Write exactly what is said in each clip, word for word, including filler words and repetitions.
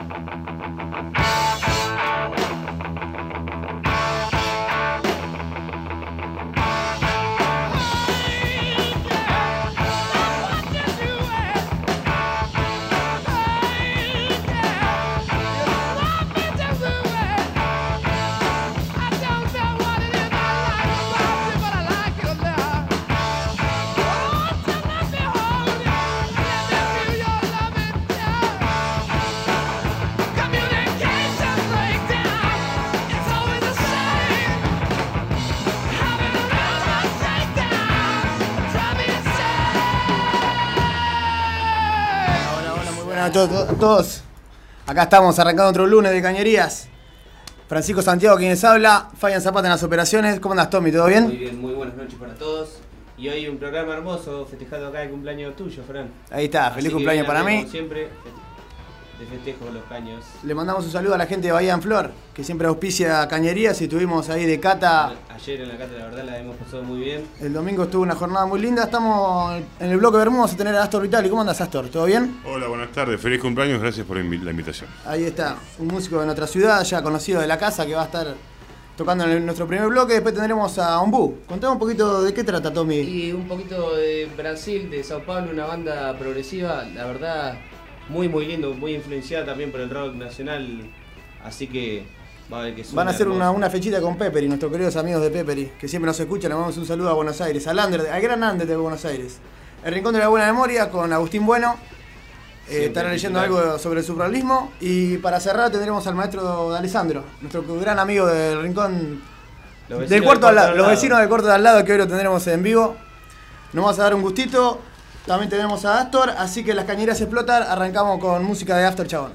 A todos, a todos, acá estamos arrancando otro lunes de Cañerías. Francisco Santiago quienes habla, Fabián Zapata en las operaciones. ¿Cómo andas, Tommy? ¿Todo bien? Muy bien, muy buenas noches para todos. Y hoy un programa hermoso, festejando acá el cumpleaños tuyo, Fran. Ahí está, feliz Así cumpleaños para mí. Como siempre, de festejo los caños. Le mandamos un saludo a la gente de Bahía en Flor, que siempre auspicia Cañerías y estuvimos ahí de cata. Ayer en la cata, la verdad, la hemos pasado muy bien. El domingo estuvo una jornada muy linda. Estamos en el bloque Bermudo, vamos a tener a Astor Vitali. ¿Cómo andas, Astor? ¿Todo bien? Hola, buenas tardes. Feliz cumpleaños, gracias por la invitación. Ahí está, un músico de nuestra ciudad, ya conocido de la casa, que va a estar tocando en nuestro primer bloque. Después tendremos a Ombu. Contame un poquito de qué trata, Tommy. Y un poquito de Brasil, de Sao Paulo, una banda progresiva, la verdad, muy muy lindo, muy influenciada también por el rock nacional. Así que va a ver que suena Van a hacer una, hermoso. una fechita con Peperi, nuestros queridos amigos de Peperi, que siempre nos escuchan. Le mandamos un saludo a Buenos Aires, al Ander, al gran Ander de Buenos Aires. El Rincón de la Buena Memoria con Agustín Bueno. Eh, estará leyendo titular. algo sobre el surrealismo. Y para cerrar tendremos al maestro de Alessandro, nuestro gran amigo del Rincón, Los vecinos del cuarto al lado, al los lado. vecinos del cuarto de al lado, que hoy lo tendremos en vivo. Nos vamos a dar un gustito. También tenemos a Astor, así que las cañerías explotan. Arrancamos con música de After, chabón.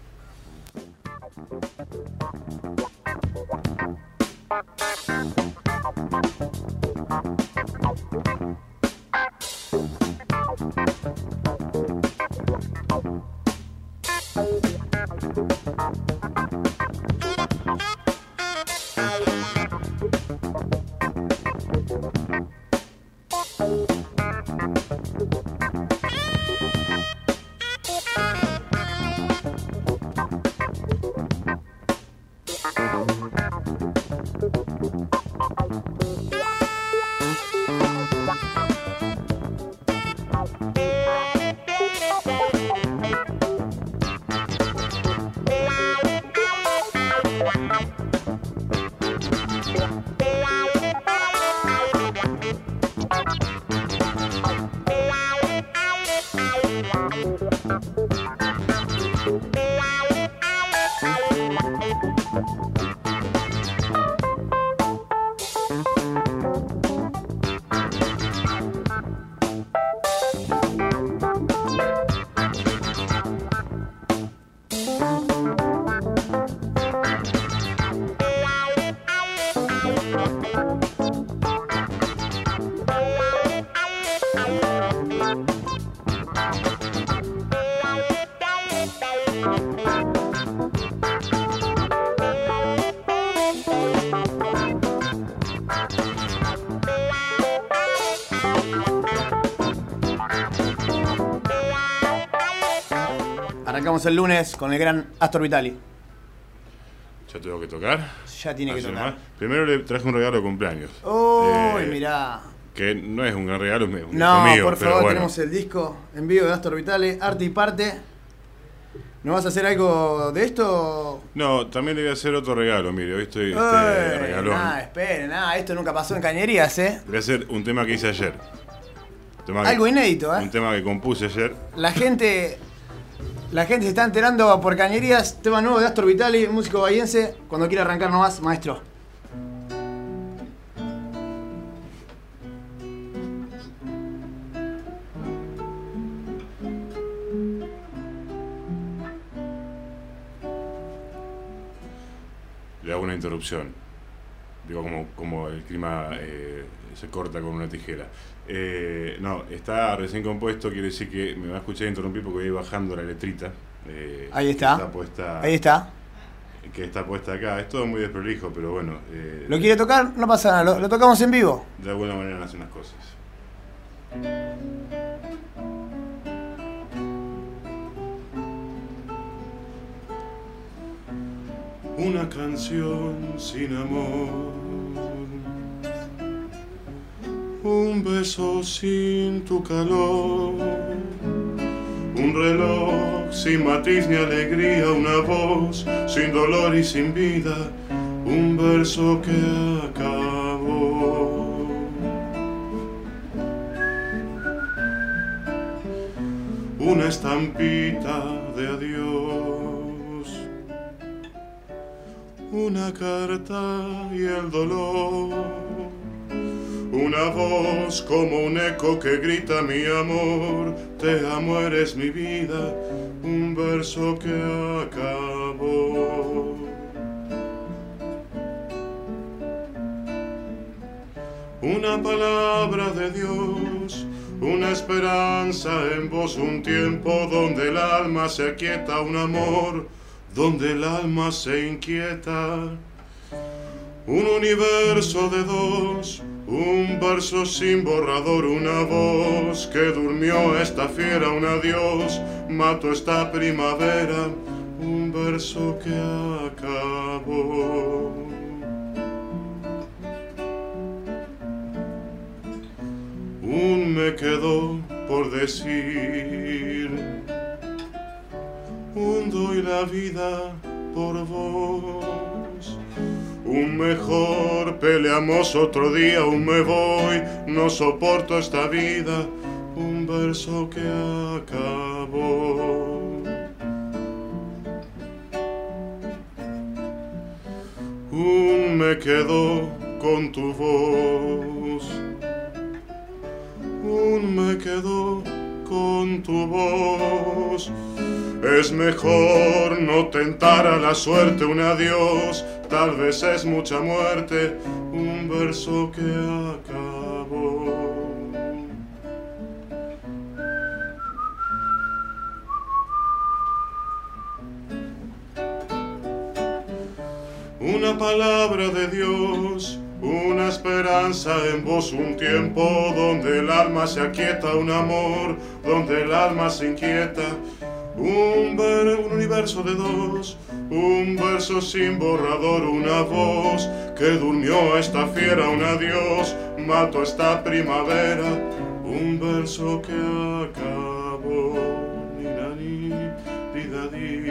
Arrancamos el lunes con el gran Astor Vitali. ¿Ya tengo que tocar? Ya tiene que Así tocar. nomás. Primero le traje un regalo de cumpleaños. Uy, Eh, mirá. Que no es un gran regalo, es un No, disco mío, por pero favor, bueno. tenemos el disco en vivo de Astor Vitali, Arte y Parte. ¿No vas a hacer algo de esto? No, también le voy a hacer otro regalo, mire, hoy estoy este, Ey, regalón. Nah, espere, nada, esto nunca pasó en Cañerías, ¿eh? Le voy a hacer un tema que hice ayer. Un tema que- Algo inédito, ¿eh? Un tema que compuse ayer. La gente, la gente se está enterando por Cañerías, tema nuevo de Astor Vitali, músico bahiense. Cuando quiera arrancar nomás, maestro. Le hago una interrupción. Digo, como, como el clima eh, se corta con una tijera. Eh, no, está recién compuesto, quiere decir que me va a escuchar interrumpir porque voy bajando la letrita. eh, Ahí está. Que está puesta, Ahí está. que está puesta acá. Es todo muy desprolijo, pero bueno. Eh, ¿Lo quiere tocar? No pasa nada, lo, lo tocamos en vivo. de alguna manera hacen las cosas. una canción sin amor, un beso sin tu calor, un reloj sin matiz ni alegría, una voz sin dolor y sin vida, un verso que acabó. Una estampita de adiós, una carta y el dolor, una voz como un eco que grita mi amor, te amo, eres mi vida, un verso que acabó. Una palabra de Dios, una esperanza en vos, un tiempo donde el alma se aquieta, un amor donde el alma se inquieta, un universo de dos, un verso sin borrador, una voz que durmió esta fiera, un adiós, mato esta primavera, un verso que acabó. Un me quedó por decir, un doy la vida por vos, un mejor peleamos otro día, un me voy, no soporto esta vida, un verso que acabó. Un me quedó con tu voz, un me quedo con tu voz. Es mejor no tentar a la suerte, un adiós, tal vez es mucha muerte, un verso que acabó. Una palabra de Dios, una esperanza en vos, un tiempo donde el alma se aquieta, un amor donde el alma se inquieta, un, ver, un universo de dos, un verso sin borrador, una voz que durmió esta fiera, un adiós, mato esta primavera, un verso que acabó. Ni la ni, di da di.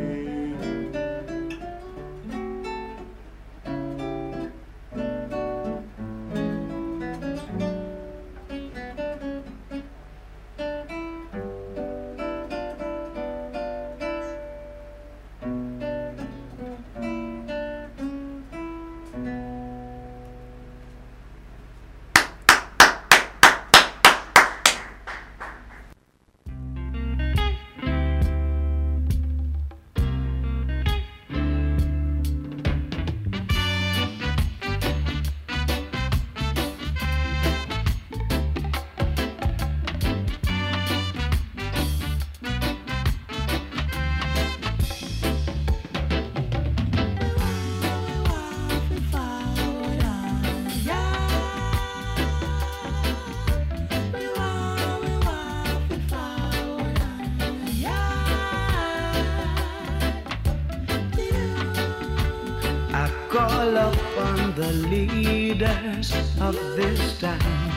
Call upon the leaders of this time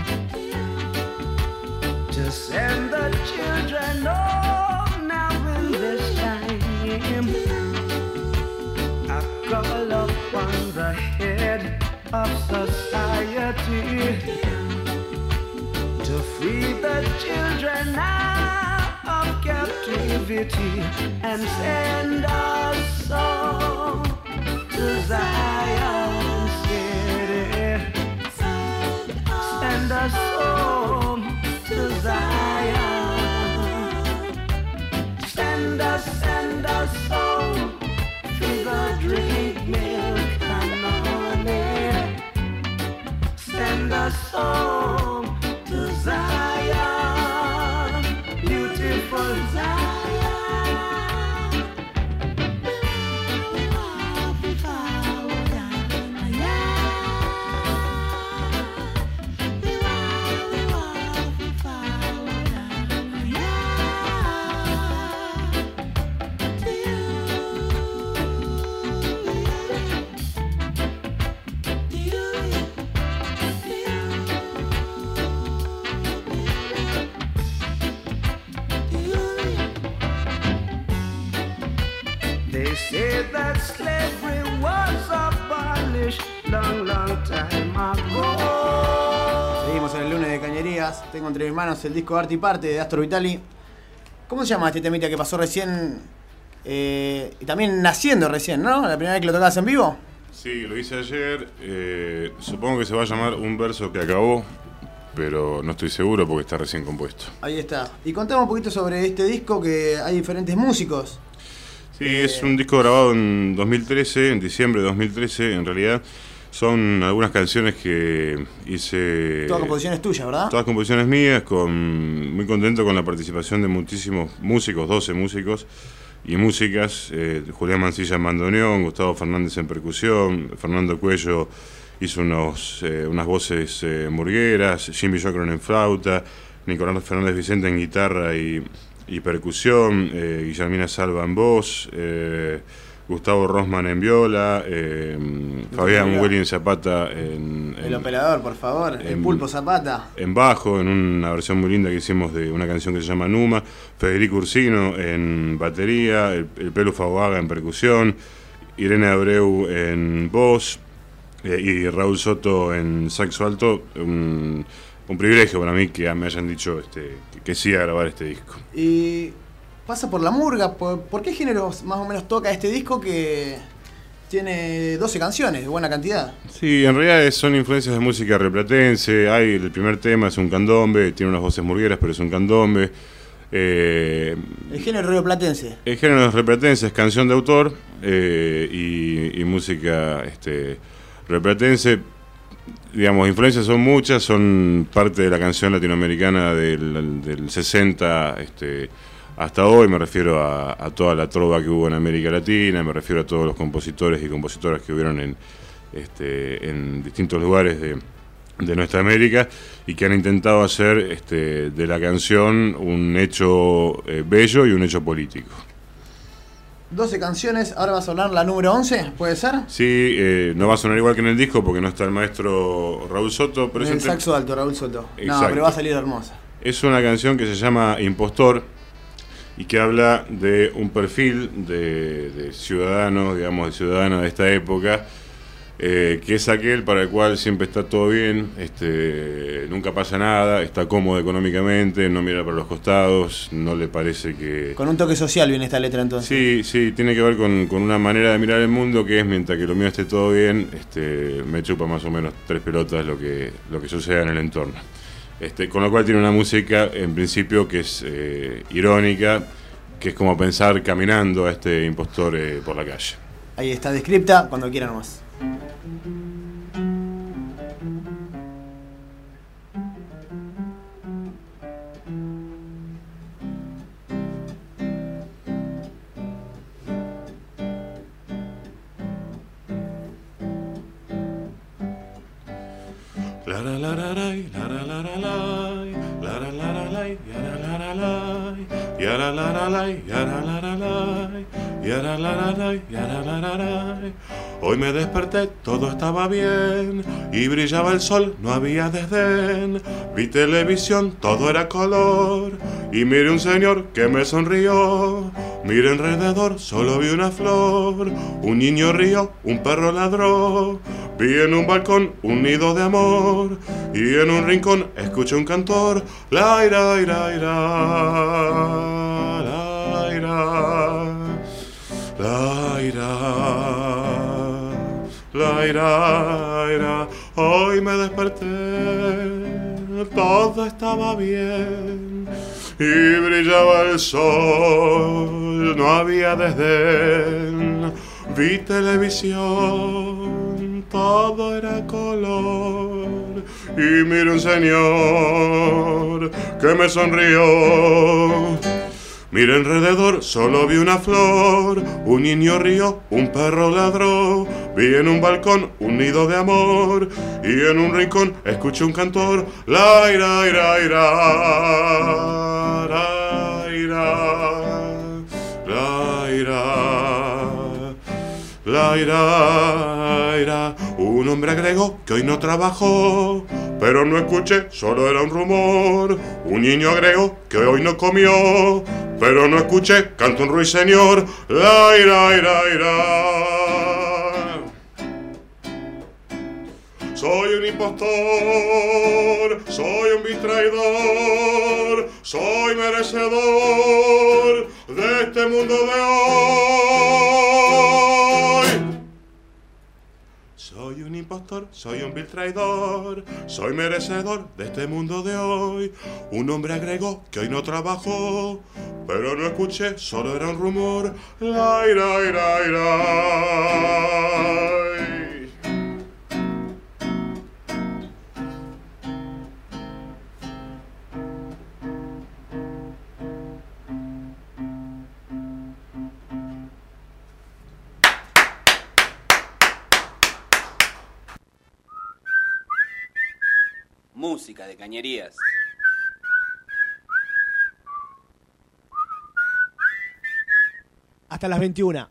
to send the children home now in this time. I call upon the head of society to free the children out of captivity and send us all to Zion City. Send us home to Zion. Send us, send us home to the drink milk and honey. Send us home to Zion, beautiful Zion. They say that slavery was abolished long, long time ago. Seguimos en el lunes de Cañerías. Tengo entre mis manos el disco Arte y Parte de Astor Vitali. ¿Cómo se llama este temita que pasó recién? Eh, y también naciendo recién, ¿no? La primera vez que lo tocabas en vivo. Sí, lo hice ayer. Eh, supongo que se va a llamar Un verso que acabó, pero no estoy seguro porque está recién compuesto. Ahí está. Y contame un poquito sobre este disco, que hay diferentes músicos. Sí, eh, es un disco grabado en dos mil trece, en diciembre de dos mil trece, en realidad. Son algunas canciones que hice... Todas composiciones tuyas, ¿verdad? Todas composiciones mías, con, muy contento con la participación de muchísimos músicos, doce músicos y músicas. Eh, Julián Mancilla en bandoneón, Gustavo Fernández en percusión, Fernando Cuello hizo unos, eh, unas voces eh, murgueras, Jimmy Jockron en flauta, Nicolás Fernández Vicente en guitarra y, y percusión, eh, Guillermina Salva en voz, eh, Gustavo Rosman en viola, eh, Fabián William Zapata en, en... El operador, por favor, en, el Pulpo Zapata. En bajo, en una versión muy linda que hicimos de una canción que se llama Numa, Federico Ursino en batería, el, el Pelu Faboaga en percusión, Irene Abreu en voz eh, y Raúl Soto en saxo alto. Un, un privilegio para mí que me hayan dicho este, que, que sí a grabar este disco. Y... pasa por la murga. ¿Por, ¿Por qué géneros más o menos toca este disco que tiene doce canciones, de buena cantidad? Sí, en realidad son influencias de música replatense. Hay, el primer tema es un candombe, tiene unas voces murgueras, pero es un candombe. Eh, el género rioplatense. El género replatense es canción de autor eh, y, y música este, replatense. Digamos, influencias son muchas, son parte de la canción latinoamericana del, del sesenta, este, hasta hoy. Me refiero a, a toda la trova que hubo en América Latina, me refiero a todos los compositores y compositoras que hubieron en, este, en distintos lugares de, de nuestra América y que han intentado hacer este, de la canción un hecho eh, bello y un hecho político. doce canciones, ahora va a sonar la número once, ¿puede ser? Sí, eh, no va a sonar igual que en el disco porque no está el maestro Raúl Soto. Pero en el entre... saxo alto, Raúl Soto. Exacto. No, pero va a salir hermosa. Es una canción que se llama Impostor y que habla de un perfil de, de ciudadano, digamos, de ciudadana de esta época, eh, que es aquel para el cual siempre está todo bien, este, nunca pasa nada, está cómodo económicamente, no mira para los costados, no le parece que... Con un toque social viene esta letra entonces. Sí, sí, tiene que ver con, con una manera de mirar el mundo que es, mientras que lo mío esté todo bien, este, me chupa más o menos tres pelotas lo que, lo que suceda en el entorno. Este, con lo cual tiene una música, en principio, que es eh, irónica, que es como pensar caminando a este impostor eh, por la calle. Ahí está descripta, cuando quieran más. La la la la la la la la la la la la la la la la yara la la la yara la la la yara la la la yara la la la. Hoy me desperté, todo estaba bien y brillaba el sol, no había desdén. Vi televisión, todo era color y miré un señor que me sonrió. Miré alrededor, solo vi una flor, un niño rió, un perro ladró. Vi en un balcón un nido de amor y en un rincón escuché un cantor. La ira, ira, ira, la ira, la ira, la ira, ira. Hoy me desperté, todo estaba bien y brillaba el sol, no había desdén. Vi televisión, todo era color y miré un señor que me sonrió. Miré alrededor, solo vi una flor, un niño rió, un perro ladró. Vi en un balcón un nido de amor y en un rincón escuché un cantor. La ira, ira, ira, la ira, la ira, la ira, ira. Un hombre agregó que hoy no trabajó, pero no escuché, solo era un rumor. Un niño agregó que hoy no comió, pero no escuché, canto un ruiseñor, la ira, ira, ira. Soy un impostor, soy un vil traidor, soy merecedor de este mundo de hoy. Soy un impostor, soy un vil traidor, soy merecedor de este mundo de hoy. Un hombre agregó que hoy no trabajó, pero no escuché, solo era un rumor. La ira, ira, ira. Música de Cañerías. Hasta las veintiuna.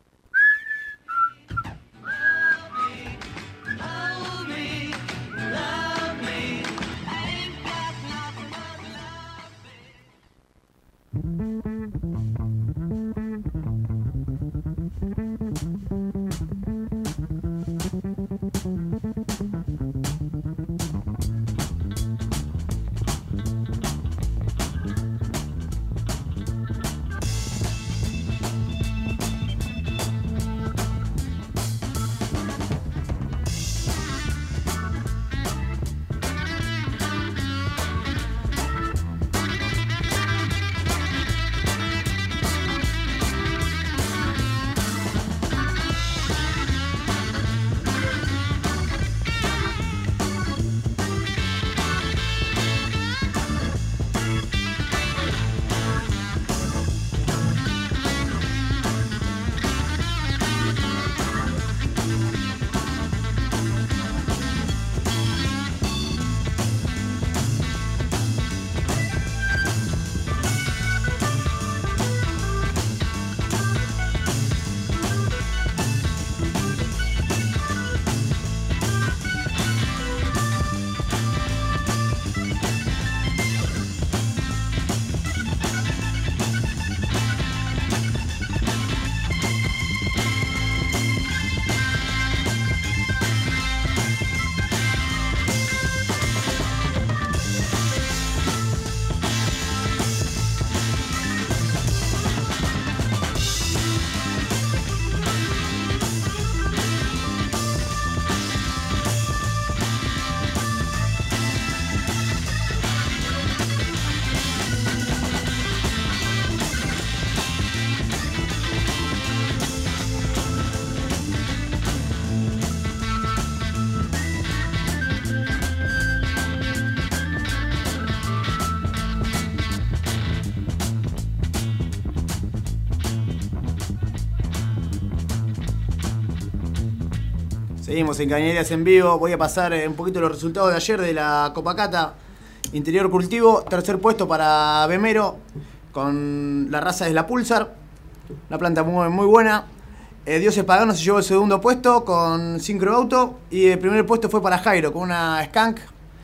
Seguimos en Cañerías en vivo. Voy a pasar un poquito los resultados de ayer de la Copa Cata. Interior Cultivo, tercer puesto para Bemero, con la raza de la Pulsar. Una planta muy, muy buena. Eh, Dioses Paganos se llevó el segundo puesto con Syncro Auto. Y el primer puesto fue para Jairo, con una Skunk.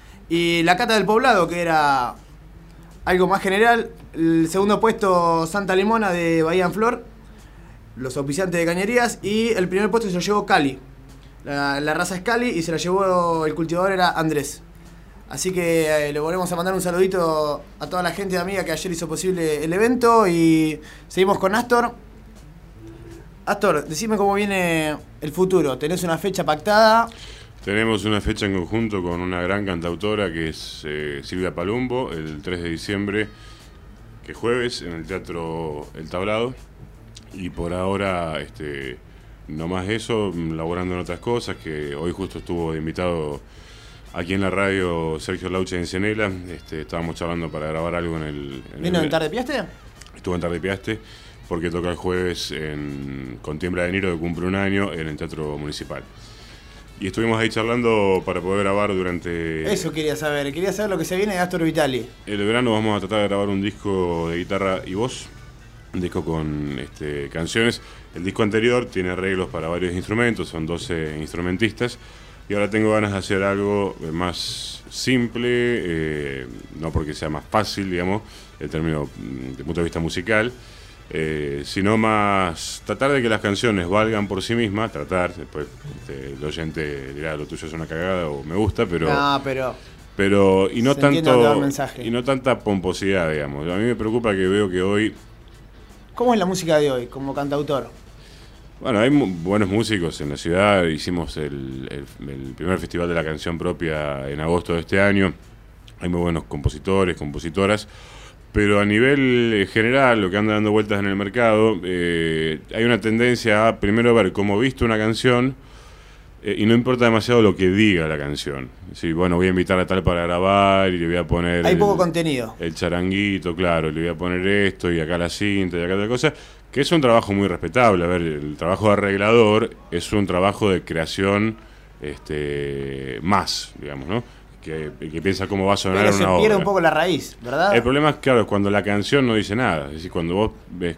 Y la Cata del Poblado, que era algo más general. El segundo puesto, Santa Limona de Bahía en Flor, los auspiciantes de Cañerías. Y el primer puesto se lo llevó Cali. La, la raza es Cali y se la llevó el cultivador, era Andrés. Así que eh, le volvemos a mandar un saludito a toda la gente de Amiga que ayer hizo posible el evento. Y seguimos con Astor. Astor, decime cómo viene el futuro. ¿Tenés una fecha pactada? Tenemos una fecha en conjunto con una gran cantautora que es eh, Silvia Palumbo, el tres de diciembre, que es jueves, en el Teatro El Tablado. Y por ahora, este, no más eso, laborando en otras cosas, que hoy justo estuvo de invitado aquí en la radio Sergio Lauche en Cienela. Este, estábamos charlando para grabar algo en el... En ¿Vino el, en Tarde Piaste? Estuvo en Tarde Piaste, porque toca el jueves en, con Tiembla de Niro, que cumple un año, en el Teatro Municipal. Y estuvimos ahí charlando para poder grabar durante... Eso quería saber, quería saber lo que se viene de Astor Vitali. El verano vamos a tratar de grabar un disco de guitarra y voz, un disco con este, canciones. El disco anterior tiene arreglos para varios instrumentos, son doce instrumentistas. y ahora tengo ganas de hacer algo más simple, eh, no porque sea más fácil, digamos, en términos de punto de vista musical, eh, sino más tratar de que las canciones valgan por sí mismas, tratar, después este, el oyente dirá lo tuyo es una cagada o me gusta, pero... No, pero... pero y no se entiende dónde va el tanto mensaje. y no tanta pomposidad, digamos. A mí me preocupa que veo que hoy... ¿Cómo es la música de hoy como cantautor? Bueno, hay mu- buenos músicos en la ciudad. Hicimos el, el, el primer festival de la canción propia en agosto de este año. Hay muy buenos compositores, compositoras. Pero a nivel general, lo que anda dando vueltas en el mercado, eh, hay una tendencia a primero ver cómo visto una canción eh, y no importa demasiado lo que diga la canción. Sí, bueno, voy a invitar a tal para grabar y le voy a poner... Hay el, poco contenido. El charanguito, claro, le voy a poner esto y acá la cinta y acá tal cosa, que es un trabajo muy respetable. A ver, el trabajo de arreglador es un trabajo de creación este, más, digamos, ¿no? Que, que piensa cómo va a sonar Pero una se obra. pierde un poco la raíz, ¿verdad? El problema es, claro, es cuando la canción no dice nada. Es decir, cuando vos ves...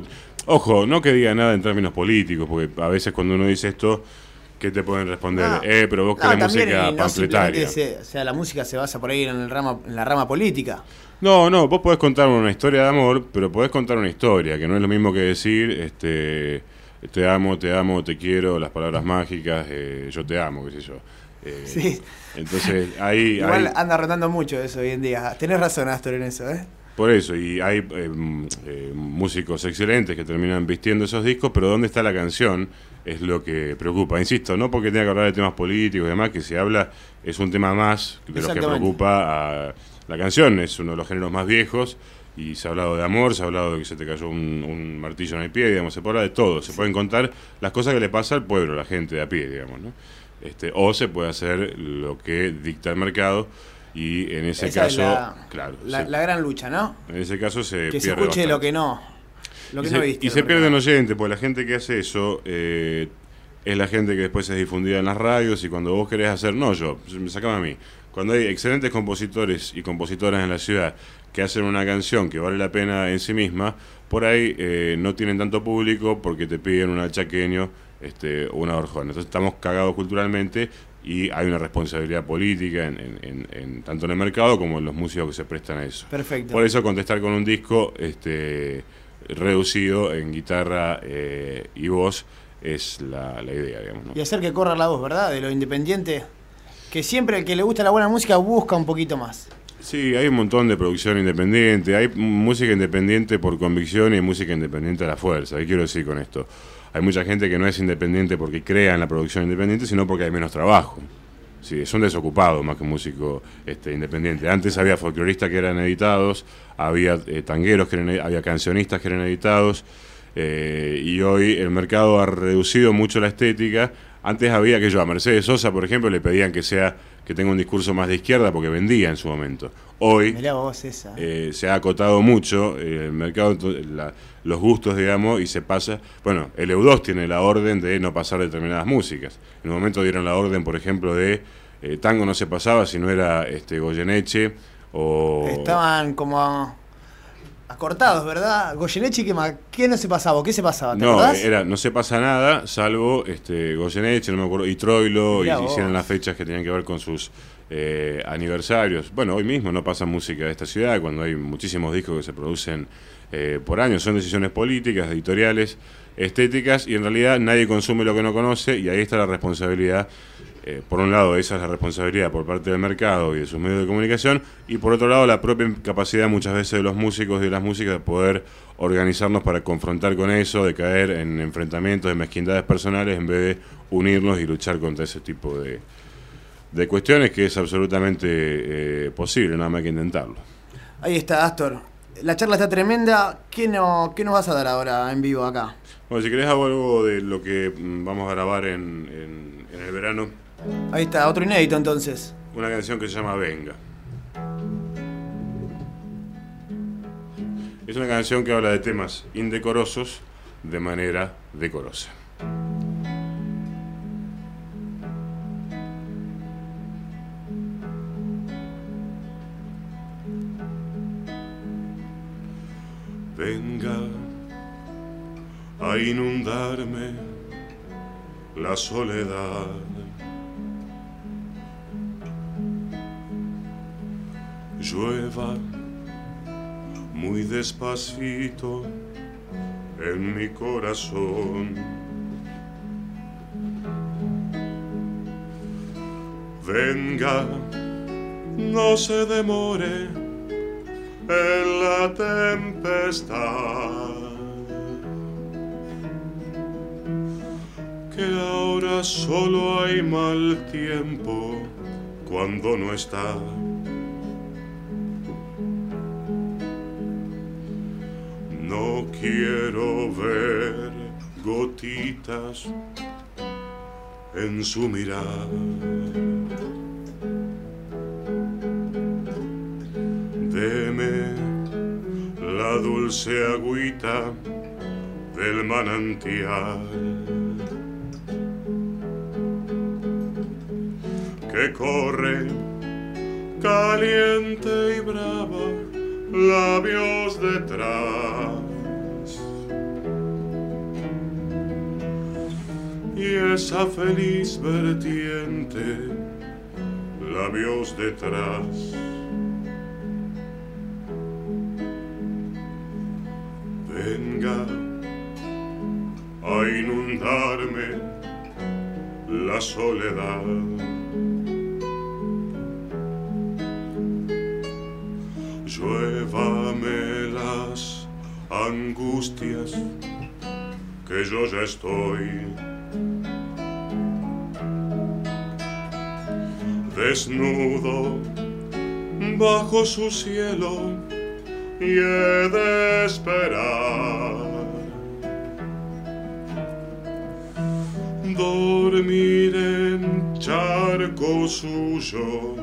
Ojo, no que diga nada en términos políticos, porque a veces cuando uno dice esto, ¿qué te pueden responder? No. Eh, pero vos No, querés también, música y no panfletaria. simplemente se- o sea, la música se basa por ahí en, el rama, en la rama política. No, no, vos podés contar una historia de amor, pero podés contar una historia, que no es lo mismo que decir, este, te amo, te amo, te quiero, las palabras mágicas, eh, yo te amo, qué sé yo. Eh, Sí. Entonces, ahí... Igual ahí- anda rotando mucho eso hoy en día. Tenés razón, Astor, en eso, ¿eh? Por eso, y hay eh, eh, músicos excelentes que terminan vistiendo esos discos, pero ¿dónde está la canción? Es lo que preocupa. Insisto, no porque tenga que hablar de temas políticos y demás, que se habla, es un tema más de los que Exactamente. preocupa a la canción. Es uno de los géneros más viejos y se ha hablado de amor, se ha hablado de que se te cayó un, un martillo en el pie, digamos, se puede hablar de todo. Se pueden contar las cosas que le pasa al pueblo, a la gente de a pie, digamos, ¿no? Este, o se puede hacer lo que dicta el mercado. Y en ese Esa caso, es la, claro, la, se- la gran lucha, ¿no? en ese caso se Que se pierde escuche bastante. lo que no. Lo que y no se, viste. y se pierden oyentes, porque la gente que hace eso eh, es la gente que después es difundida en las radios, y cuando vos querés hacer, no yo, me sacaba a mí, cuando hay excelentes compositores y compositoras en la ciudad que hacen una canción que vale la pena en sí misma, por ahí eh, no tienen tanto público porque te piden un chaqueño este, o una orjona. Entonces estamos cagados culturalmente y hay una responsabilidad política en, en, en, en, tanto en el mercado como en los músicos que se prestan a eso. Perfecto. Por eso contestar con un disco este, reducido en guitarra eh, y voz es la, la idea, digamos, ¿no? Y hacer que corra la voz, ¿verdad? De lo independiente. Que siempre el que le gusta la buena música busca un poquito más. Sí, hay un montón de producción independiente, hay música independiente por convicción y música independiente a la fuerza. ¿Qué quiero decir con esto? Hay mucha gente que no es independiente porque crea en la producción independiente, sino porque hay menos trabajo. Sí, es un desocupado más que un músico este, independiente. Antes había folcloristas que eran editados, había eh, tangueros, que eran, había cancionistas que eran editados, eh, y hoy el mercado ha reducido mucho la estética. Antes había que yo a Mercedes Sosa, por ejemplo, le pedían que sea que tenga un discurso más de izquierda porque vendía en su momento. Hoy Mirá vos esa. eh, se ha acotado mucho eh, el mercado, la, los gustos, digamos, y se pasa... Bueno, el E U dos tiene la orden de no pasar determinadas músicas. En un momento dieron la orden, por ejemplo, de eh, tango no se pasaba si no era este Goyeneche o... Estaban como acortados, ¿verdad? Goyeneche, ¿qué más? ¿Qué no se pasaba? ¿Qué se pasaba? ¿Te No, acordás? era, no se pasa nada, salvo este Goyeneche, no me acuerdo, y Troilo, y Mirá vos. hicieron las fechas que tenían que ver con sus eh, aniversarios. Bueno, hoy mismo no pasa música de esta ciudad, cuando hay muchísimos discos que se producen eh, por año. Son decisiones políticas, editoriales, estéticas, y en realidad nadie consume lo que no conoce, y ahí está la responsabilidad. Eh, por un lado, esa es la responsabilidad por parte del mercado y de sus medios de comunicación, y por otro lado, la propia capacidad muchas veces de los músicos y de las músicas de poder organizarnos para confrontar con eso, de caer en enfrentamientos, de mezquindades personales, en vez de unirnos y luchar contra ese tipo de, de cuestiones, que es absolutamente eh, posible, nada más que intentarlo. Ahí está, Astor. La charla está tremenda. ¿Qué, no, ¿Qué nos vas a dar ahora en vivo acá? Bueno, si querés hago algo de lo que mm, vamos a grabar en, en, en el verano. Ahí está, otro inédito entonces. Una canción que se llama Venga. Es una canción que habla de temas indecorosos de manera decorosa. Venga a inundarme la soledad. llueva muy despacito en mi corazón. Venga, no se demore en la tempestad, que ahora solo hay mal tiempo cuando no está. No quiero ver gotitas en su mirada. Deme la dulce agüita del manantial que corre caliente y brava, labios detrás, y esa feliz vertiente, labios detrás. Venga a inundarme la soledad. Lluévame las angustias, que yo ya estoy desnudo bajo su cielo y he de esperar dormir en charco suyo,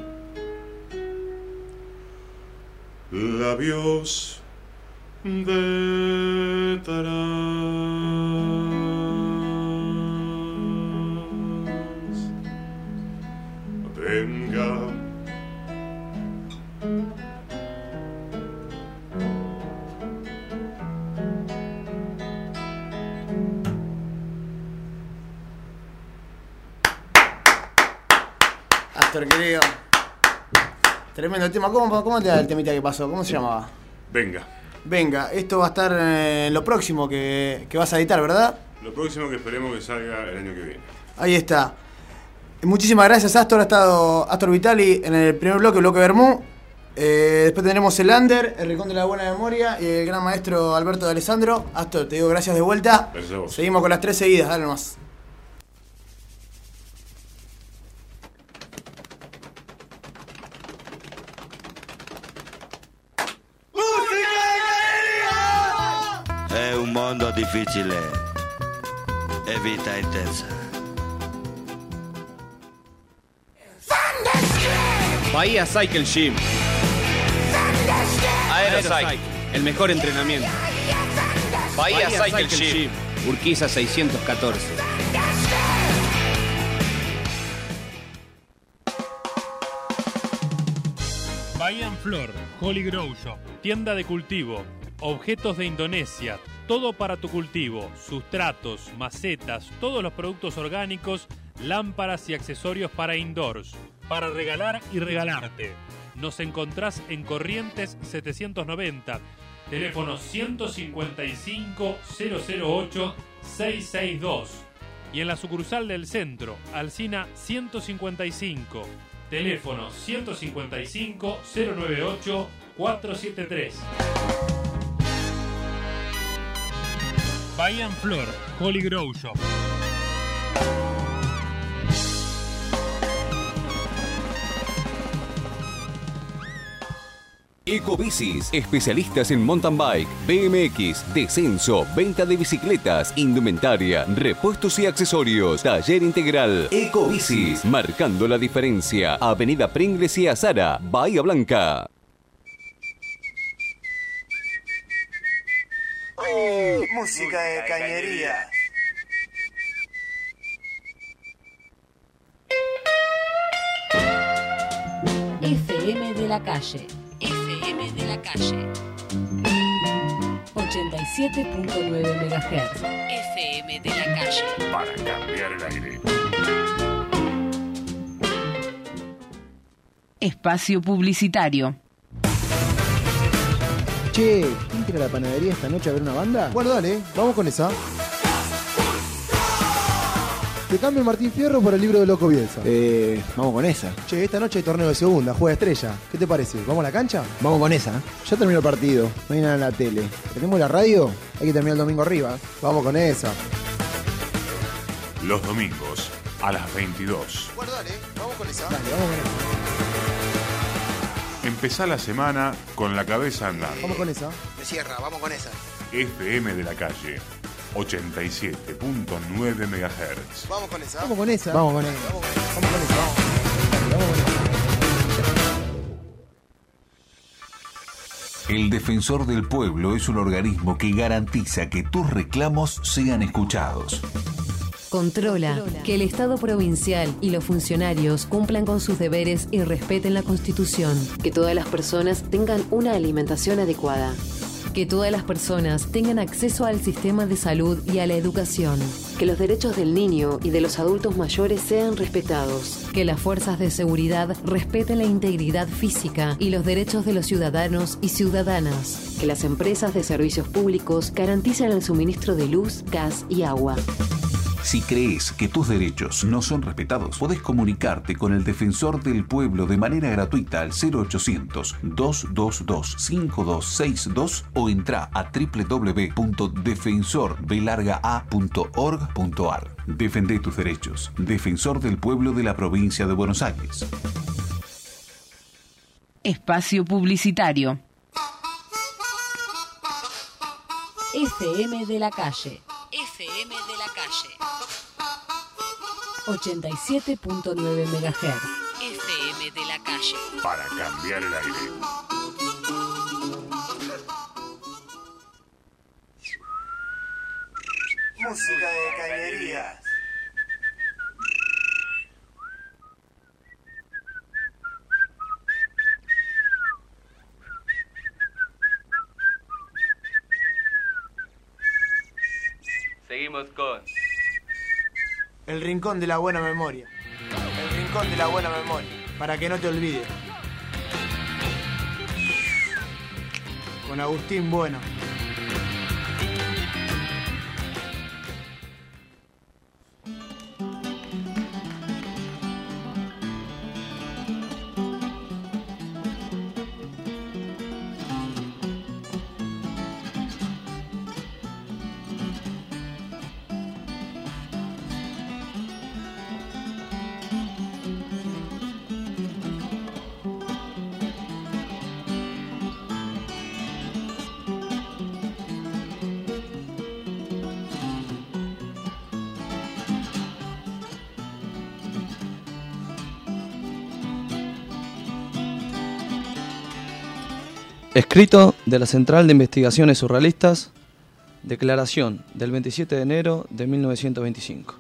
labios detrás. Venga Astor, querido. Tremendo tema. ¿Cómo, cómo te da el temita que pasó? ¿Cómo se llamaba? Venga. Venga, esto va a estar en lo próximo que, que vas a editar, ¿verdad? Lo próximo que esperemos que salga el año que viene. Ahí está. Muchísimas gracias, Astor. Ha estado Astor Vitali en el primer bloque, bloque Bermú. Eh, después tendremos el Under, el Rincón de la Buena Memoria y el gran maestro Alberto de Alessandro. Astor, te digo gracias de vuelta. Gracias a vos. Seguimos con las tres seguidas, dale nomás. È un mondo difficile e vita intensa. Bahía Cycle Gym. Aerocycle, el mejor entrenamiento. Bahía Cycle Gym. Urquiza seiscientos catorce. Bahía en Flor, Holy Grow Shop, tienda de cultivo, objetos de Indonesia, todo para tu cultivo, sustratos, macetas, todos los productos orgánicos, lámparas y accesorios para indoors, para regalar y regalarte. Nos encontrás en Corrientes setecientos noventa, teléfono ciento cincuenta y cinco, cero cero ocho, seiscientos sesenta y dos. Y en la sucursal del centro, Alsina ciento cincuenta y cinco, teléfono ciento cincuenta y cinco, cero noventa y ocho, cuatrocientos setenta y tres. Bahía en Flor, Holy Grow Shop. Ecobicis, especialistas en mountain bike, B M X, descenso, venta de bicicletas, indumentaria, repuestos y accesorios. Taller integral. Ecobicis, marcando la diferencia. Avenida Pringles y Azara, Bahía Blanca. Música de cañería. F M de la calle. F M de la calle. ochenta y siete punto nueve megahertz. F M de la calle. Para cambiar el aire. Espacio publicitario. Che, ¿quién quiere ir a la panadería esta noche a ver una banda? Bueno, dale, vamos con esa. Te cambio el Martín Fierro por el libro de Loco Bielsa. Eh, vamos con esa. Che, esta noche hay torneo de segunda, juega Estrella. ¿Qué te parece? ¿Vamos a la cancha? Vamos con esa. Ya terminó el partido, no hay nada en la tele. ¿Tenemos la radio? Hay que terminar el domingo arriba. Vamos con esa. Los domingos a las veintidós. Bueno, dale, vamos con esa. Dale, vamos con esa. Empezá la semana con la cabeza andando. Vamos con esa. Me cierra, vamos con esa. F M de la calle, ochenta y siete punto nueve megahertz. Vamos con esa. Vamos con esa. Vamos con esa. Vamos con esa. Vamos con esa. Vamos con esa. El Defensor del Pueblo es un organismo que garantiza que tus reclamos sean escuchados. Controla que el Estado provincial y los funcionarios cumplan con sus deberes y respeten la Constitución. Que todas las personas tengan una alimentación adecuada. Que todas las personas tengan acceso al sistema de salud y a la educación. Que los derechos del niño y de los adultos mayores sean respetados. Que las fuerzas de seguridad respeten la integridad física y los derechos de los ciudadanos y ciudadanas. Que las empresas de servicios públicos garanticen el suministro de luz, gas y agua. Si crees que tus derechos no son respetados, podés comunicarte con el Defensor del Pueblo de manera gratuita al cero ochocientos, dos dos dos, cinco dos seis dos o entra a doble u doble u doble u punto defensor b larga a punto org punto a r. Defendé tus derechos. Defensor del Pueblo de la Provincia de Buenos Aires. Espacio publicitario. F M de la calle. F M de la calle. ochenta y siete punto nueve megahertz. F M de la calle. Para cambiar el aire. Música de cañerías. Seguimos con El rincón de la buena memoria. El rincón de la buena memoria. Para que no te olvides. Con Agustín Bueno. Escrito de la Central de Investigaciones Surrealistas, declaración del veintisiete de enero de mil novecientos veinticinco.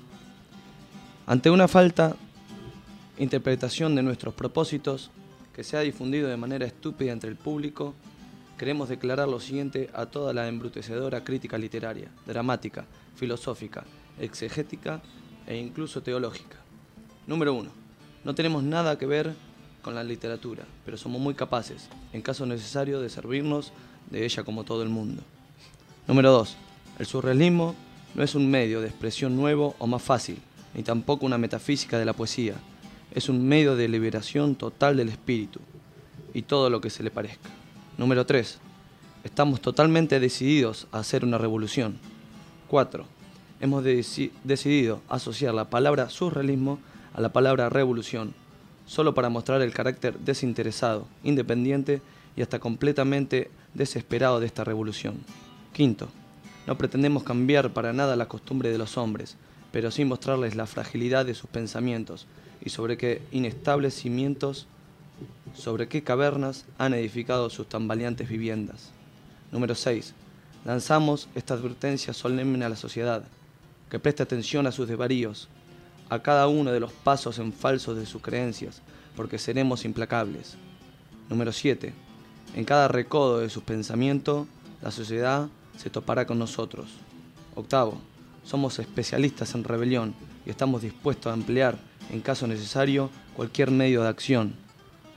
Ante una falta interpretación de nuestros propósitos que se ha difundido de manera estúpida entre el público, queremos declarar lo siguiente a toda la embrutecedora crítica literaria, dramática, filosófica, exegética e incluso teológica. Número uno. No tenemos nada que ver con la literatura, pero somos muy capaces, en caso necesario, de servirnos de ella como todo el mundo. Número dos. El surrealismo no es un medio de expresión nuevo o más fácil, ni tampoco una metafísica de la poesía. Es un medio de liberación total del espíritu, y todo lo que se le parezca. Número tres. Estamos totalmente decididos a hacer una revolución. cuatro. Hemos deci- decidido asociar la palabra surrealismo a la palabra revolución, solo para mostrar el carácter desinteresado, independiente y hasta completamente desesperado de esta revolución. Quinto, no pretendemos cambiar para nada la costumbre de los hombres, pero sí mostrarles la fragilidad de sus pensamientos y sobre qué inestables cimientos, sobre qué cavernas han edificado sus tambaleantes viviendas. Número seis, lanzamos esta advertencia solemne a la sociedad, que preste atención a sus desvaríos, a cada uno de los pasos en falso de sus creencias, porque seremos implacables. Número siete. En cada recodo de sus pensamientos, la sociedad se topará con nosotros. Octavo. Somos especialistas en rebelión y estamos dispuestos a emplear, en caso necesario, cualquier medio de acción.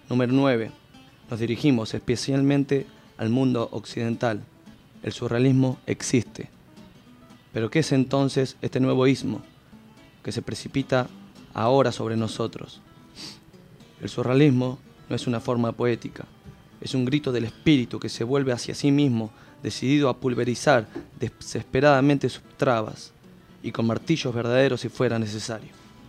Número nueve. Nos dirigimos especialmente al mundo occidental. El surrealismo existe. ¿Pero qué es entonces este nuevo ismo que se precipita ahora sobre nosotros? El surrealismo no es una forma poética, es un grito del espíritu que se vuelve hacia sí mismo, decidido a pulverizar desesperadamente sus trabas y con martillos verdaderos si fuera necesario.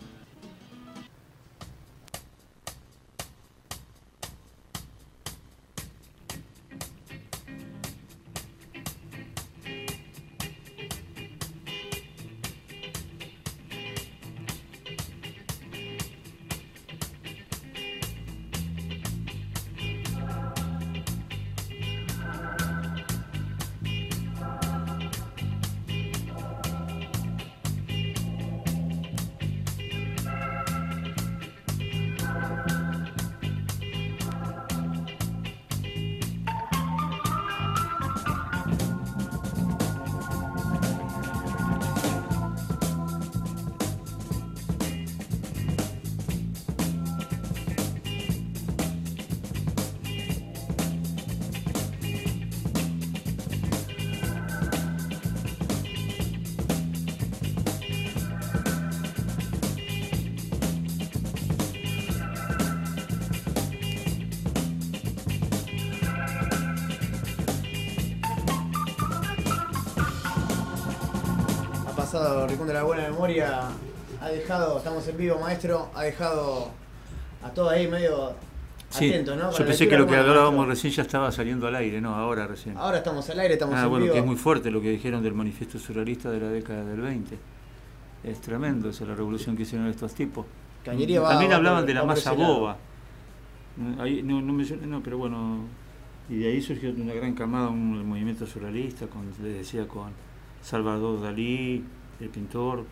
Rincón de la Buena Memoria ha dejado, estamos en vivo, maestro, ha dejado a todos ahí medio sí, atentos, ¿no? Yo pensé que lo que hablábamos recién ya estaba saliendo al aire, no, ahora recién. Ahora estamos al aire, estamos ah, en bueno, vivo. Que es muy fuerte lo que dijeron del manifiesto surrealista de la década del veinte. Es tremendo, esa es la revolución que hicieron estos tipos. Cañería va, También va, hablaban va, de la va masa boba. Ahí, no, no, mencioné, no, pero bueno, y de ahí surgió una gran camada, un movimiento surrealista, con, les decía, con Salvador Dalí, el pintor,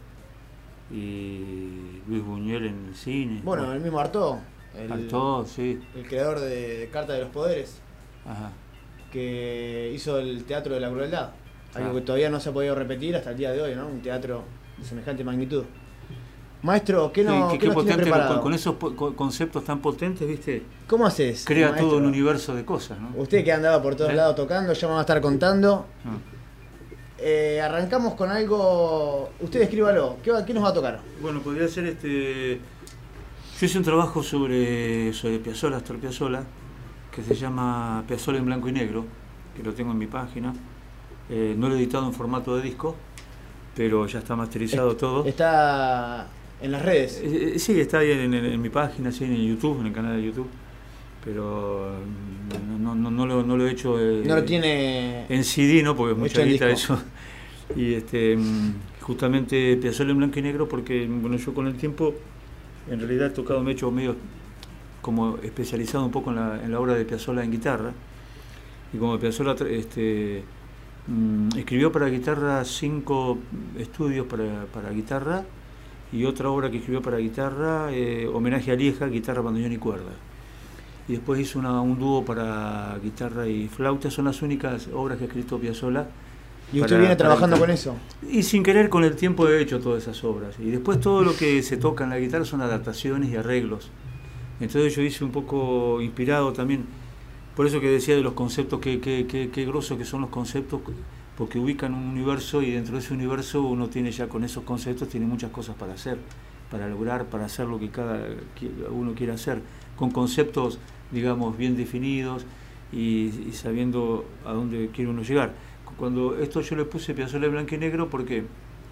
y Luis Buñuel en el cine. Bueno, el mismo Artaud, el, Artaud, sí. el creador de, de Carta de los Poderes, Ajá. que hizo el teatro de la crueldad, Claro. algo que todavía no se ha podido repetir hasta el día de hoy, ¿no? Un teatro de semejante magnitud. Maestro, ¿qué, no, sí, ¿qué, qué nos tiene potente, preparado? con, con esos po con conceptos tan potentes, ¿viste? ¿Cómo haces? Crea maestro? todo un universo de cosas, ¿no? Usted que ha andado por todos ¿Eh? lados tocando, ya me va a estar contando. Ah. Eh, arrancamos con algo. Usted escríbalo. ¿Qué, va, ¿Qué nos va a tocar? Bueno, podría ser este. Yo hice un trabajo sobre, sobre Piazzolla, Astor Piazzolla, que se llama Piazzolla en blanco y negro, que lo tengo en mi página. Eh, no lo he editado en formato de disco, pero ya está masterizado es, todo. Está en las redes. Eh, sí, está ahí en, en, en mi página, sí, en YouTube, en el canal de YouTube. Pero no, no, no, lo, no lo he hecho. Eh, no lo tiene. En C D, ¿no? Porque es mucha guita eso. Y este, justamente Piazzolla en blanco y negro, porque bueno, yo con el tiempo, en realidad he tocado, me he hecho medio como especializado un poco en la, en la obra de Piazzolla en guitarra. Y como Piazzolla este, mm, escribió para guitarra cinco estudios para, para guitarra, y otra obra que escribió para guitarra, eh, homenaje a Lieja, guitarra, bandoneón y cuerda. Y después hizo una, un dúo para guitarra y flauta. Son las únicas obras que ha escrito Piazzolla. ¿Y usted viene trabajando con eso? Y sin querer, con el tiempo he hecho todas esas obras. Y después todo lo que se toca en la guitarra son adaptaciones y arreglos. Entonces yo hice un poco inspirado también, por eso que decía de los conceptos, que, que, que, que grosos que son los conceptos, porque ubican un universo, y dentro de ese universo uno tiene ya con esos conceptos, tiene muchas cosas para hacer, para lograr, para hacer lo que cada uno quiere hacer, con conceptos, digamos, bien definidos y, y sabiendo a dónde quiere uno llegar. Cuando esto yo le puse Piazzolla en blanco y negro porque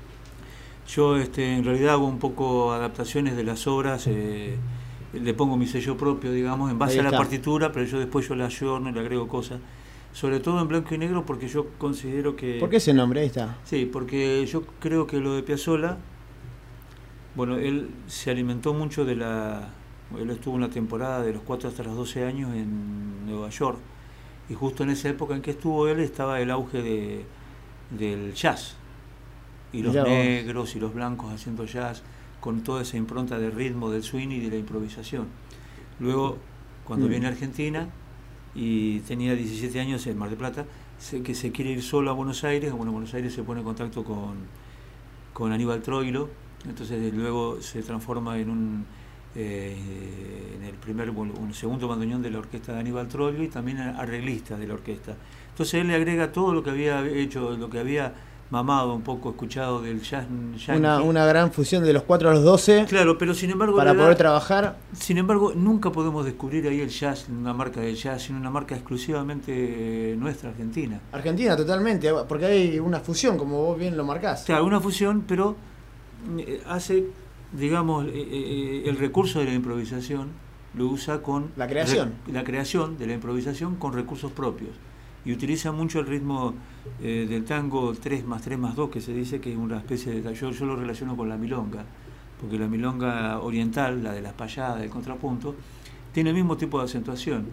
yo este, en realidad hago un poco adaptaciones de las obras, eh, le pongo mi sello propio, digamos, en base a la partitura, pero yo después yo la ayorno y le agrego cosas. Sobre todo en blanco y negro porque yo considero que... ¿Por qué ese nombre? Ahí está. Sí, porque yo creo que lo de Piazzolla, bueno, él se alimentó mucho de la... Él estuvo una temporada de los cuatro hasta los doce años en Nueva York. Y justo en esa época en que estuvo él estaba el auge de, del jazz. Y los negros y los blancos haciendo jazz, con toda esa impronta de ritmo, del swing y de la improvisación. Luego, cuando mm. viene a Argentina, y tenía diecisiete años en Mar del Plata, sé que se quiere ir solo a Buenos Aires. Bueno, Buenos Aires se pone en contacto con, con Aníbal Troilo, entonces luego se transforma en un, eh, en el primer, un segundo bandoneón de la orquesta de Aníbal Troilo y también arreglista de la orquesta. Entonces él le agrega todo lo que había hecho, lo que había mamado un poco, escuchado del jazz yankee. Una, una gran fusión de los cuatro a los doce. Claro, pero sin embargo... Para da, poder trabajar. Sin embargo, nunca podemos descubrir ahí el jazz, una marca del jazz, sino una marca exclusivamente nuestra, argentina. Argentina, totalmente, porque hay una fusión, como vos bien lo marcás. Claro, una fusión, pero hace, digamos, eh, eh, el recurso de la improvisación, lo usa con... La creación. Re, la creación de la improvisación con recursos propios. Y utiliza mucho el ritmo eh, del tango tres más tres más dos, que se dice que es una especie de... Yo, yo lo relaciono con la milonga, porque la milonga oriental, la de las payadas, del contrapunto, tiene el mismo tipo de acentuación.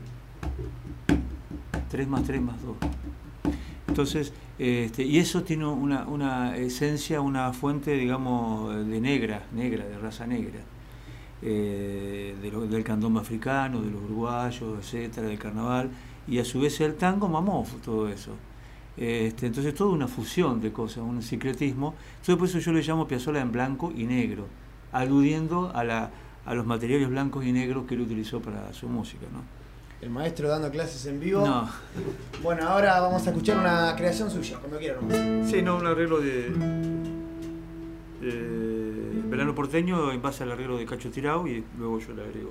tres más tres más dos. Entonces, este, y eso tiene una, una esencia, una fuente, digamos, de negra, negra, de raza negra. Eh, de lo, del candombe africano, de los uruguayos, etcétera, del carnaval, y a su vez el tango mamó todo eso. Este, entonces toda una fusión de cosas, un sincretismo. Entonces por eso yo le llamo Piazzolla en blanco y negro, aludiendo a, la, a los materiales blancos y negros que él utilizó para su música, ¿no? El maestro dando clases en vivo. No. Bueno, ahora vamos a escuchar una creación suya, cuando quieran. Sí, no, un arreglo de, de Verano Porteño en base al arreglo de Cacho Tirao y luego yo le agrego.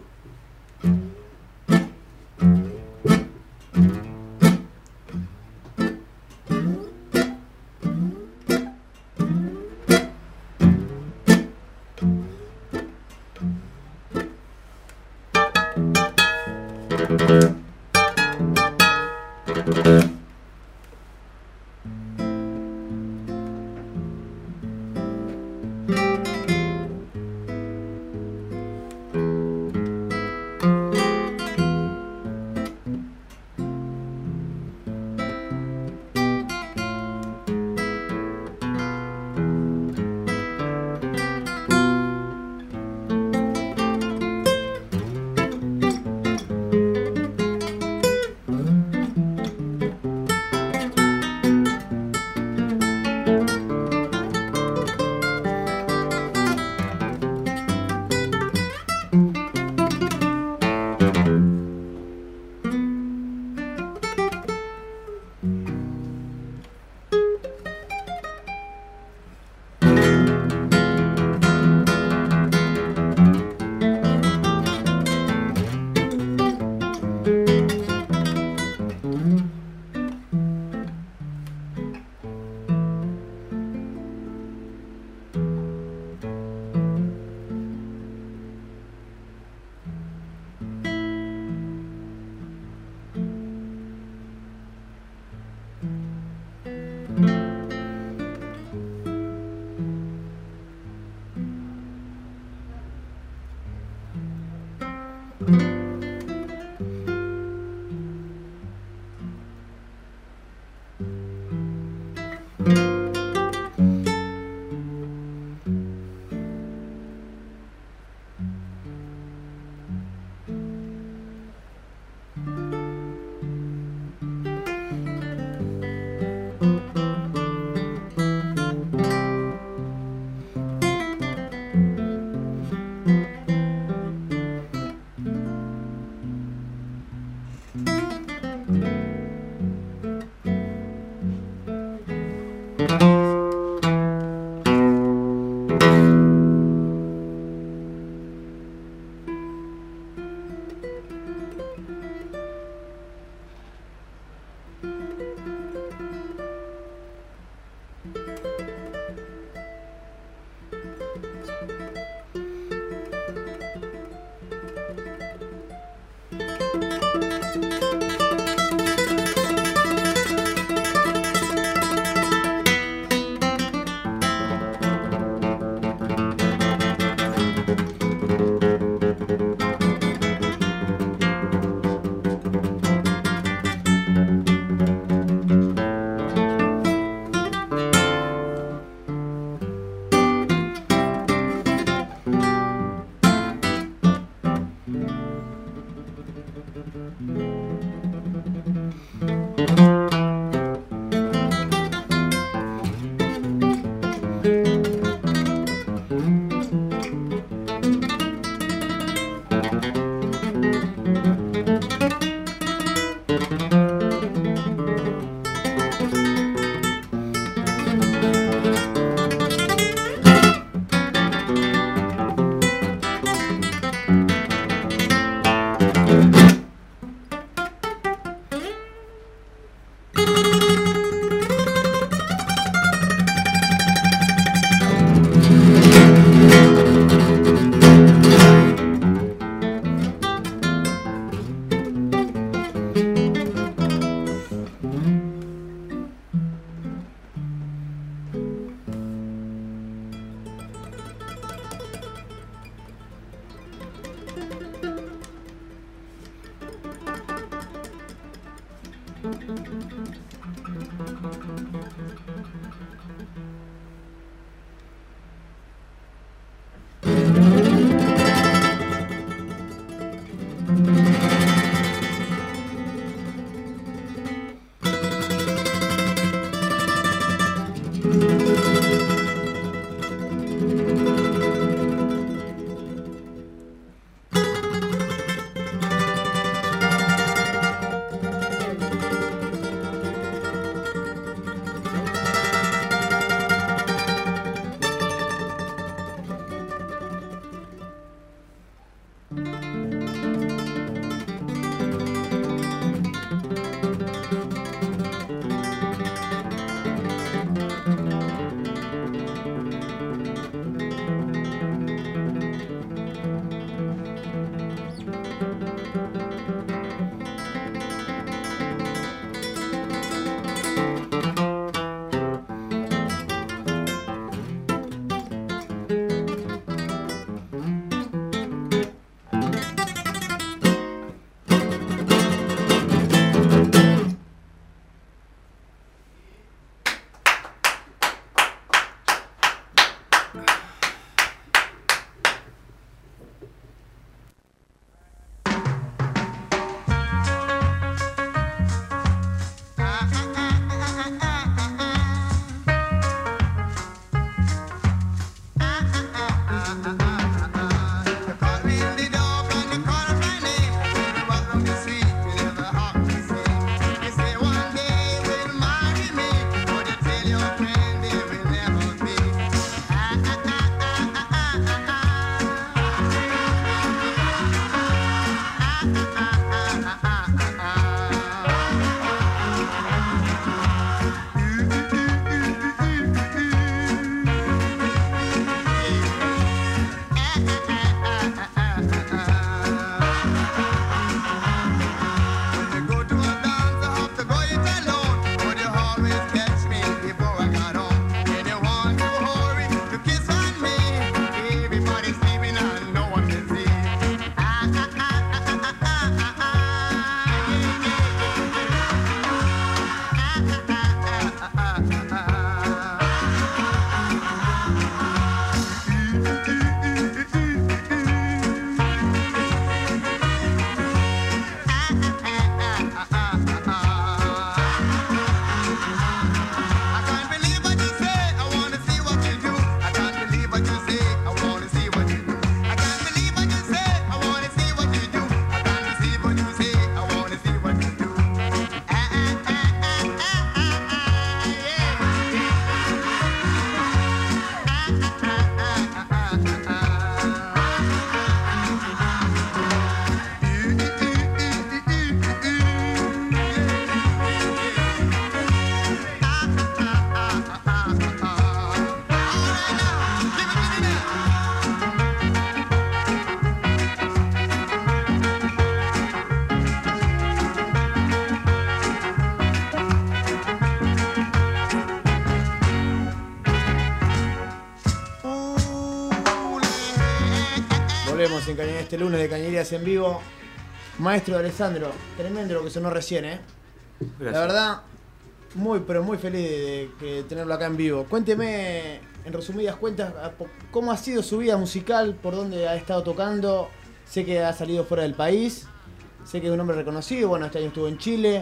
Volvemos en Cañería este lunes de Cañerías en vivo. Maestro Alessandro, tremendo lo que sonó recién, ¿eh? Gracias. La verdad, muy, pero muy feliz de, de tenerlo acá en vivo. Cuénteme, en resumidas cuentas, cómo ha sido su vida musical, por dónde ha estado tocando. Sé que ha salido fuera del país, sé que es un hombre reconocido, bueno, este año estuvo en Chile.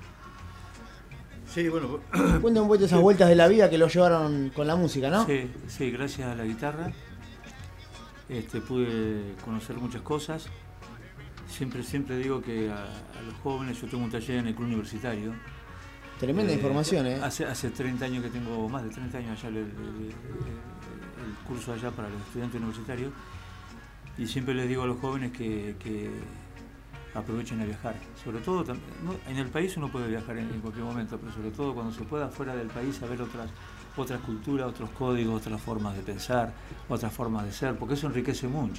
Sí, bueno. Cuéntame un poco de esas vueltas de la vida que lo llevaron con la música, ¿no? Sí, sí, gracias a la guitarra este, pude conocer muchas cosas. Siempre, siempre digo que a, a los jóvenes, yo tengo un taller en el club universitario. Tremenda eh, información, ¿eh? Hace, hace treinta años que tengo, más de treinta años allá, el, el, el, el curso allá para los estudiantes universitarios. Y siempre les digo a los jóvenes que, que aprovechen a viajar. Sobre todo, no, en el país uno puede viajar en, en cualquier momento, pero sobre todo cuando se pueda fuera del país a ver otras, otras culturas, otros códigos, otras formas de pensar, otras formas de ser, porque eso enriquece mucho.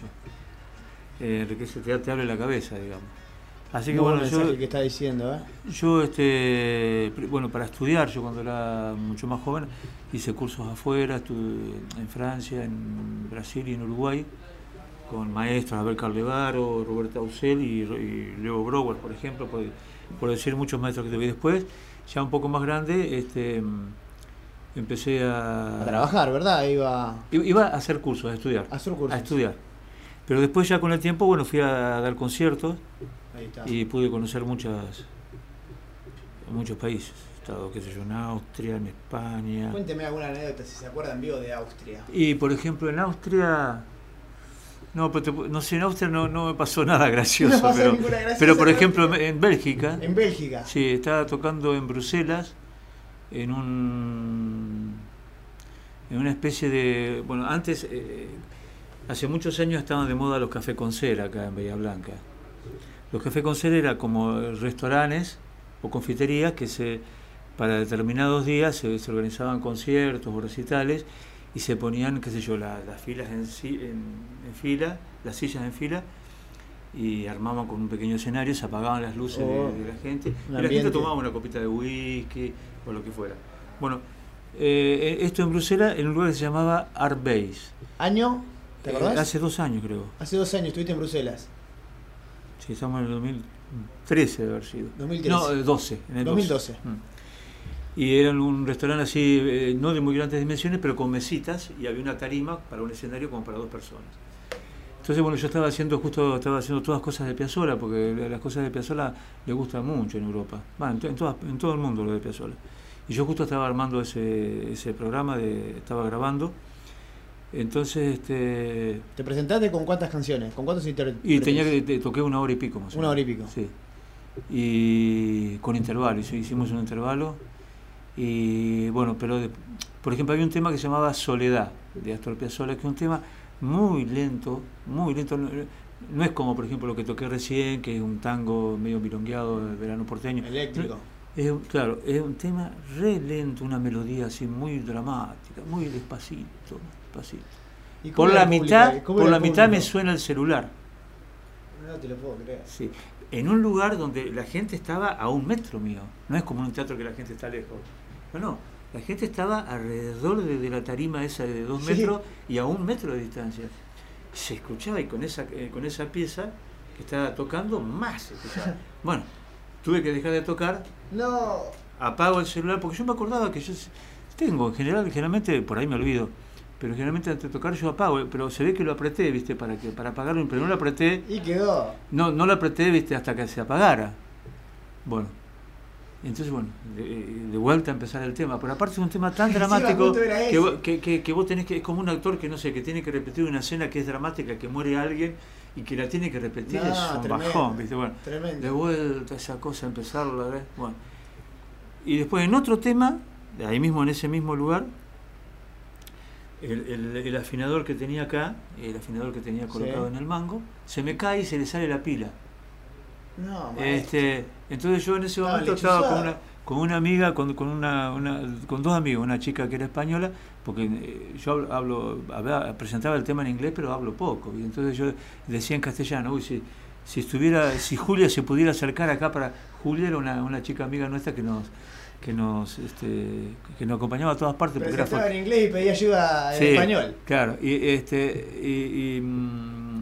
Eh, enriquece, te, te abre la cabeza, digamos. Así que Muy bueno, buen yo, que está diciendo, ¿eh? yo este, bueno, para estudiar, yo cuando era mucho más joven hice cursos afuera, estuve en Francia, en Brasil y en Uruguay, con maestros, Abel Carlevaro, Roberto Ausel y, y Leo Brower, por ejemplo, por, por decir muchos maestros que tuve. Después, ya un poco más grande, este, empecé a... A trabajar, ¿verdad? Iba... Iba a hacer cursos, a estudiar. A hacer cursos. A estudiar. Pero después ya con el tiempo, bueno, fui a dar conciertos. Ahí está. Y pude conocer muchas, muchos países. He estado, qué sé yo, en Austria, en España. Cuénteme alguna anécdota, si se acuerdan vivo de Austria. Y, por ejemplo, en Austria... No, pero te, no sé, en Austria no, no me pasó nada gracioso, no pasó pero, graciosa, pero por ejemplo en Bélgica. En Bélgica. Sí, estaba tocando en Bruselas, en un en una especie de, bueno, antes, eh, hace muchos años estaban de moda los cafés con cera acá en Bahía Blanca. Los cafés con cera eran como restaurantes o confiterías que se, para determinados días se, se organizaban conciertos o recitales. Y se ponían, qué sé yo, la, las filas en, en, en fila, las sillas en fila, y armaban con un pequeño escenario, se apagaban las luces oh, de, de la gente, y la gente tomaba una copita de whisky o lo que fuera. Bueno, eh, esto en Bruselas, en un lugar que se llamaba Art Base. ¿Año? ¿Te acordás? Eh, hace dos años, creo. Hace dos años estuviste en Bruselas. Sí, estamos en el dos mil trece de haber sido. dos mil trece. No, doce. En el dos mil doce. doce. Mm. Y era un restaurante así, eh, no de muy grandes dimensiones, pero con mesitas, y había una tarima para un escenario como para dos personas. Entonces, bueno, yo estaba haciendo justo estaba haciendo todas cosas de Piazzolla, porque las cosas de Piazzolla le gustan mucho en Europa. Bueno, en, en, todas, en todo el mundo lo de Piazzolla. Y yo justo estaba armando ese, ese programa, de, estaba grabando. Entonces, este... ¿Te presentaste con cuántas canciones? ¿Con cuántos intérpretes? Y tenía que te, toqué una hora y pico más o menos. Una hora y pico. Sí. Y con intervalo, hicimos un intervalo. Y bueno, pero de, por ejemplo había un tema que se llamaba Soledad de Astor Piazzolla, que es un tema muy lento, muy lento, no, no es como por ejemplo lo que toqué recién, que es un tango medio milongueado de verano porteño. Eléctrico. Es, claro, es un tema re lento, una melodía así muy dramática, muy despacito, despacito. ¿Y cómo por la mitad, por la mitad me público? Suena el celular. No te lo puedo creer. Sí. En un lugar donde la gente estaba a un metro mío, no es como en un teatro que la gente está lejos. No, no, la gente estaba alrededor de, de la tarima esa de dos sí. metros y a un metro de distancia. Se escuchaba y con esa, eh, con esa pieza que estaba tocando, más se escuchaba. Bueno, tuve que dejar de tocar, no. Apago el celular, porque yo me acordaba que yo tengo, en general, generalmente, por ahí me olvido, pero generalmente antes de tocar yo apago, pero se ve que lo apreté, viste, para que para apagarlo, pero no lo apreté. Y quedó. No, no lo apreté, viste, hasta que se apagara. Bueno. Entonces, bueno, de, de vuelta a empezar el tema, pero aparte es un tema tan dramático que, vos, que, que, que vos tenés que, es como un actor que no sé, que tiene que repetir una escena que es dramática, que muere alguien y que la tiene que repetir, no, es un tremendo, bajón, ¿viste? Bueno, tremendo. De vuelta esa cosa, empezarla, ¿ves? Bueno. Y después en otro tema, ahí mismo en ese mismo lugar, el, el, el afinador que tenía acá, el afinador que tenía colocado sí. en el mango, se me cae y se le sale la pila. No, este, entonces yo en ese momento no, estaba con una, con una amiga, con, con, una, una, con dos amigos, una chica que era española, porque eh, yo hablo, hablo habla, presentaba el tema en inglés, pero hablo poco, y entonces yo decía en castellano, uy, si, si estuviera, si Julia se pudiera acercar acá para, Julia era una, una chica amiga nuestra que nos que nos este, que nos acompañaba a todas partes, porque era en inglés y pedía ayuda en sí, español. Claro, y este y, y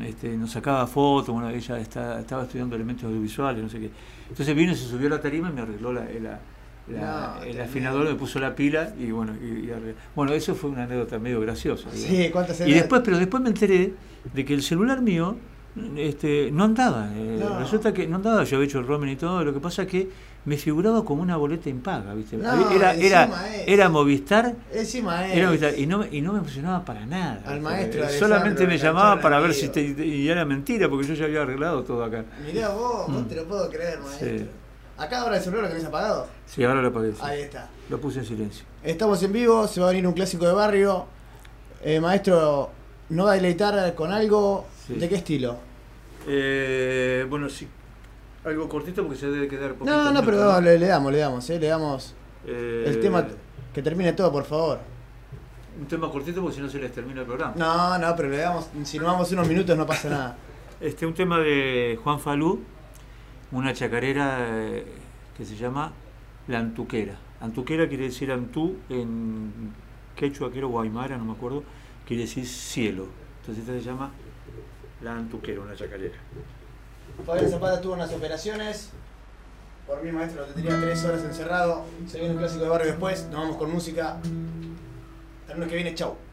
este, nos sacaba fotos, bueno, ella está, estaba estudiando elementos audiovisuales, no sé qué. Entonces vino y se subió a la tarima y me arregló la, la, la, No, el te afinador, me puso la pila y bueno, y, y arregló. Bueno, eso fue una anécdota medio graciosa. Sí, ¿cuántas Y después, pero después me enteré de que el celular mío este, no andaba. Eh, No. Resulta que no andaba, yo había hecho el roaming y todo, lo que pasa es que me figuraba como una boleta impaga, ¿viste? No, era, era, encima es. era Movistar. Encima es. Era Movistar, y, no, me- y no me funcionaba para nada. Al ¿viste? maestro Solamente Alejandro me le llamaba cantaron para el ver si oído. te, y era mentira, porque yo ya había arreglado todo acá. Mirá vos, no Mm. te lo puedo creer, maestro. Sí, Acá ahora el celular lo tenés apagado. sí, ahora lo apagué. sí. Ahí está. Lo puse en silencio. Estamos en vivo, se va a venir un clásico de barrio. Eh, maestro, ¿no va a deleitar con algo? Sí. ¿De qué estilo? Eh, bueno, sí. Algo cortito porque se debe quedar poquito. No, no, pero no, le, le damos, le damos, eh, le damos Eh, el tema que termine todo, por favor. Un tema cortito porque si no se les termina el programa. No, no, pero le damos, si nos vamos unos minutos no pasa nada. Este, un tema de Juan Falú, una chacarera eh, que se llama La Antuquera. Antuquera quiere decir Antú en quechua, quiero guaymara, no me acuerdo, quiere decir cielo. Entonces esta se llama La Antuquera, una chacarera. Fabián Zapata tuvo unas operaciones. Por mí, maestro, lo tendría tres horas encerrado. Se viene un clásico de barrio después. Nos vamos con música. Hasta el lunes que viene, chau.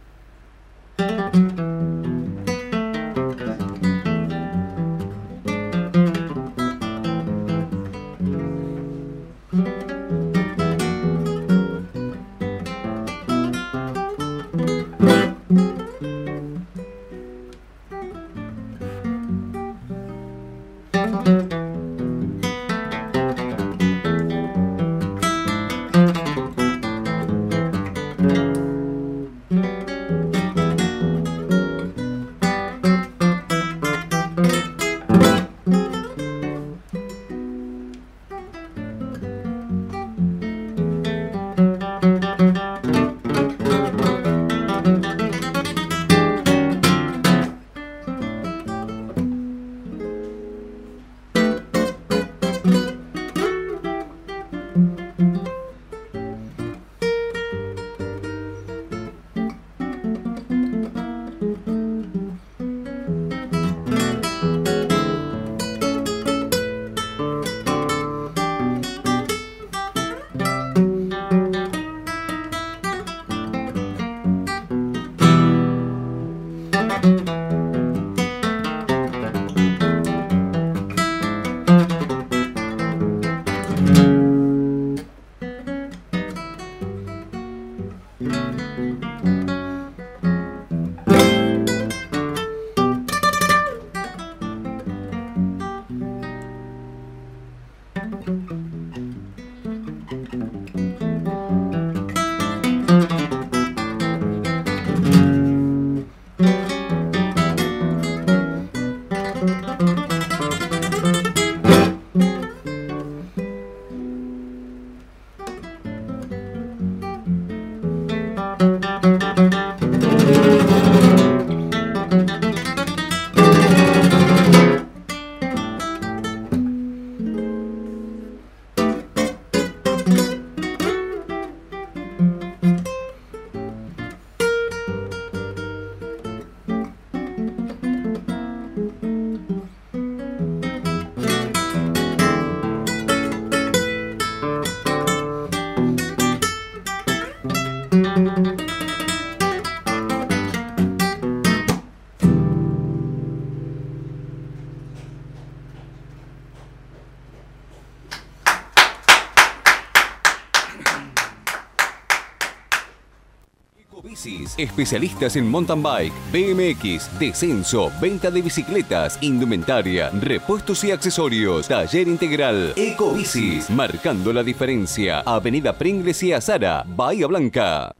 Ecobicis, especialistas en mountain bike, B M X, descenso, venta de bicicletas, indumentaria, repuestos y accesorios, taller integral. Ecobicis, marcando la diferencia. Avenida Pringles y Azara, Bahía Blanca.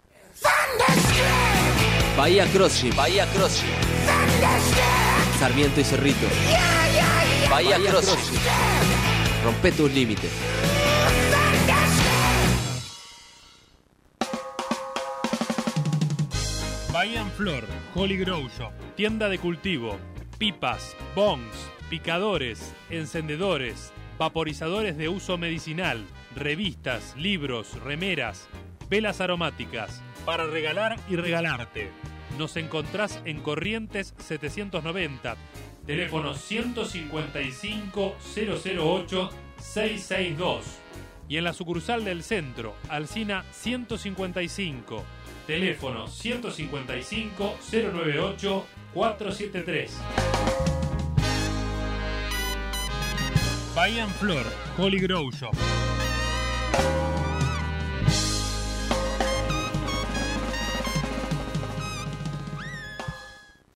Bahía Crossing, Bahía Crossing. Sarmiento y Cerrito. Bahía Crossing. Rompe tus límites. Bahía en Flor, Holy Grow Shop, tienda de cultivo, pipas, bongs, picadores, encendedores, vaporizadores de uso medicinal, revistas, libros, remeras, velas aromáticas, para regalar y regalarte. Nos encontrás en Corrientes setecientos noventa, teléfono ciento cincuenta y cinco, cero cero ocho, seiscientos sesenta y dos. Y en la sucursal del centro, Alsina ciento cincuenta y cinco, teléfono ciento cincuenta y cinco, cero noventa y ocho, cuatrocientos setenta y tres. Bahía en Flor, Holy Grow Shop.